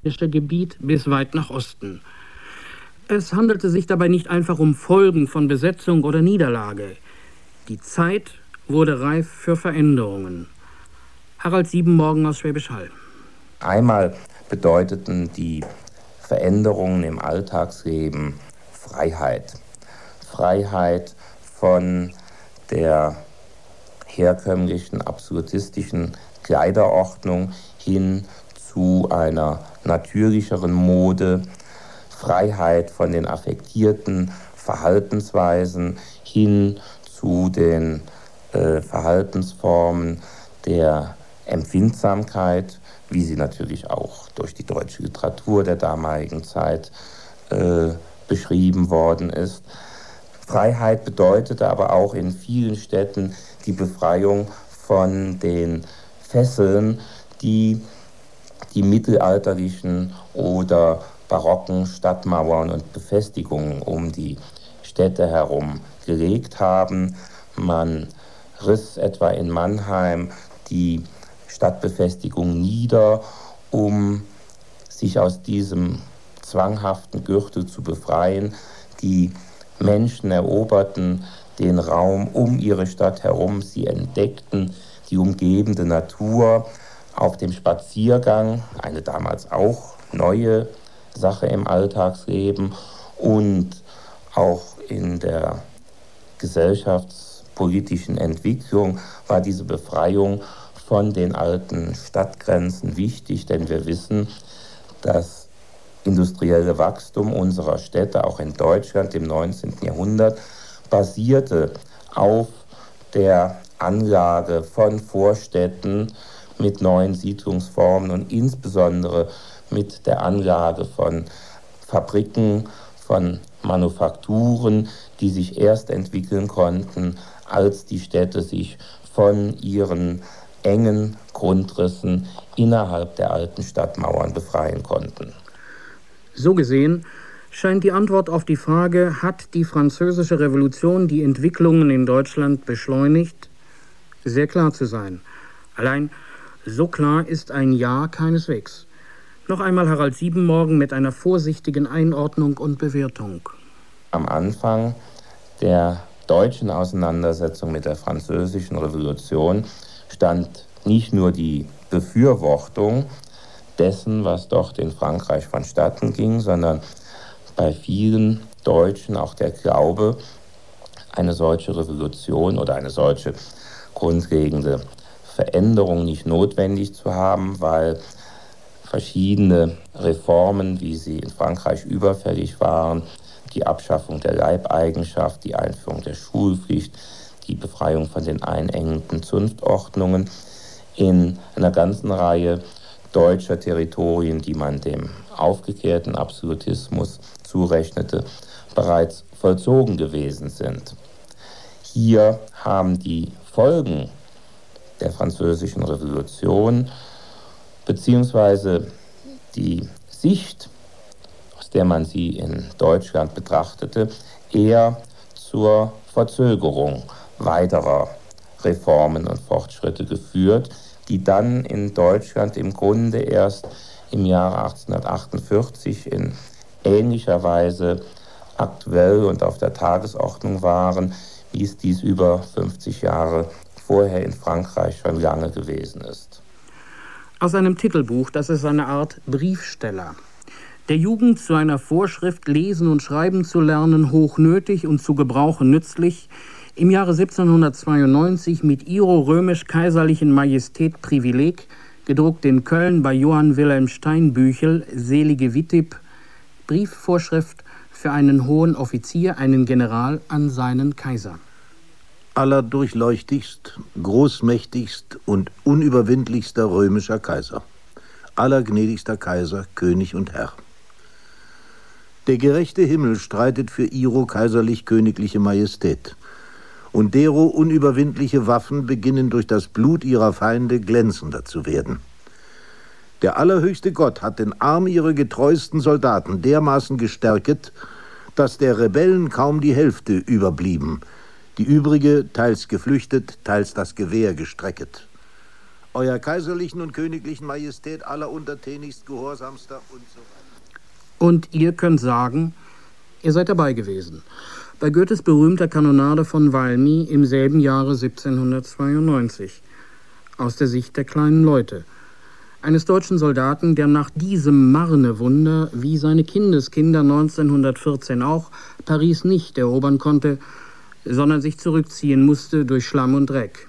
Gebiet bis weit nach Osten. Es handelte sich dabei nicht einfach um Folgen von Besetzung oder Niederlage. Die Zeit wurde reif für Veränderungen. Harald Siebenmorgen aus Schwäbisch Hall. Einmal bedeuteten die Veränderungen im Alltagsleben Freiheit. Freiheit von der herkömmlichen, absolutistischen Kleiderordnung hin zu einer natürlicheren Mode, Freiheit von den affektierten Verhaltensweisen hin zu den Verhaltensformen der Empfindsamkeit, wie sie natürlich auch durch die deutsche Literatur der damaligen Zeit beschrieben worden ist. Freiheit bedeutete aber auch in vielen Städten die Befreiung von den Fesseln, die die mittelalterlichen oder barocken Stadtmauern und Befestigungen um die Städte herum gelegt haben. Man riss etwa in Mannheim die Stadtbefestigung nieder, um sich aus diesem zwanghaften Gürtel zu befreien. Die Menschen eroberten den Raum um ihre Stadt herum. Sie entdeckten die umgebende Natur auf dem Spaziergang, eine damals auch neue Sache im Alltagsleben, und auch in der gesellschaftspolitischen Entwicklung war diese Befreiung von den alten Stadtgrenzen wichtig, denn wir wissen, das industrielle Wachstum unserer Städte, auch in Deutschland im 19. Jahrhundert, basierte auf der Anlage von Vorstädten mit neuen Siedlungsformen und insbesondere mit der Anlage von Fabriken, von Manufakturen, die sich erst entwickeln konnten, als die Städte sich von ihren engen Grundrissen innerhalb der alten Stadtmauern befreien konnten. So gesehen scheint die Antwort auf die Frage, hat die Französische Revolution die Entwicklungen in Deutschland beschleunigt, sehr klar zu sein. Allein so klar ist ein Ja keineswegs. Noch einmal Harald Siebenmorgen mit einer vorsichtigen Einordnung und Bewertung. Am Anfang der deutschen Auseinandersetzung mit der Französischen Revolution stand nicht nur die Befürwortung dessen, was dort in Frankreich vonstatten ging, sondern bei vielen Deutschen auch der Glaube, eine solche Revolution oder eine solche grundlegende Veränderung nicht notwendig zu haben, weil verschiedene Reformen, wie sie in Frankreich überfällig waren, die Abschaffung der Leibeigenschaft, die Einführung der Schulpflicht, die Befreiung von den einengenden Zunftordnungen in einer ganzen Reihe deutscher Territorien, die man dem aufgeklärten Absolutismus zurechnete, bereits vollzogen gewesen sind. Hier haben die Folgen der Französischen Revolution beziehungsweise die Sicht, aus der man sie in Deutschland betrachtete, eher zur Verzögerung weiterer Reformen und Fortschritte geführt, die dann in Deutschland im Grunde erst im Jahre 1848 in ähnlicher Weise aktuell und auf der Tagesordnung waren, wie es dies über 50 Jahre vorher in Frankreich schon lange gewesen ist. Aus einem Titelbuch, das ist eine Art Briefsteller. Der Jugend zu einer Vorschrift, lesen und schreiben zu lernen, hochnötig und zu gebrauchen nützlich, im Jahre 1792 mit ihrer römisch-kaiserlichen Majestät Privileg, gedruckt in Köln bei Johann Wilhelm Steinbüchel, Selige Wittip, Briefvorschrift für einen hohen Offizier, einen General an seinen Kaiser. Allerdurchleuchtigst, großmächtigst und unüberwindlichster römischer Kaiser, allergnädigster Kaiser, König und Herr. Der gerechte Himmel streitet für ihro kaiserlich-königliche Majestät, und dero unüberwindliche Waffen beginnen durch das Blut ihrer Feinde glänzender zu werden. Der allerhöchste Gott hat den Arm ihrer getreuesten Soldaten dermaßen gestärket, dass der Rebellen kaum die Hälfte überblieben, die übrige teils geflüchtet, teils das Gewehr gestrecket. Euer kaiserlichen und königlichen Majestät aller untertänigst gehorsamster und so weiter. Und ihr könnt sagen, ihr seid dabei gewesen. Bei Goethes berühmter Kanonade von Valmy im selben Jahre 1792. Aus der Sicht der kleinen Leute. Eines deutschen Soldaten, der nach diesem Marne-Wunder, wie seine Kindeskinder 1914 auch, Paris nicht erobern konnte, sondern sich zurückziehen musste durch Schlamm und Dreck.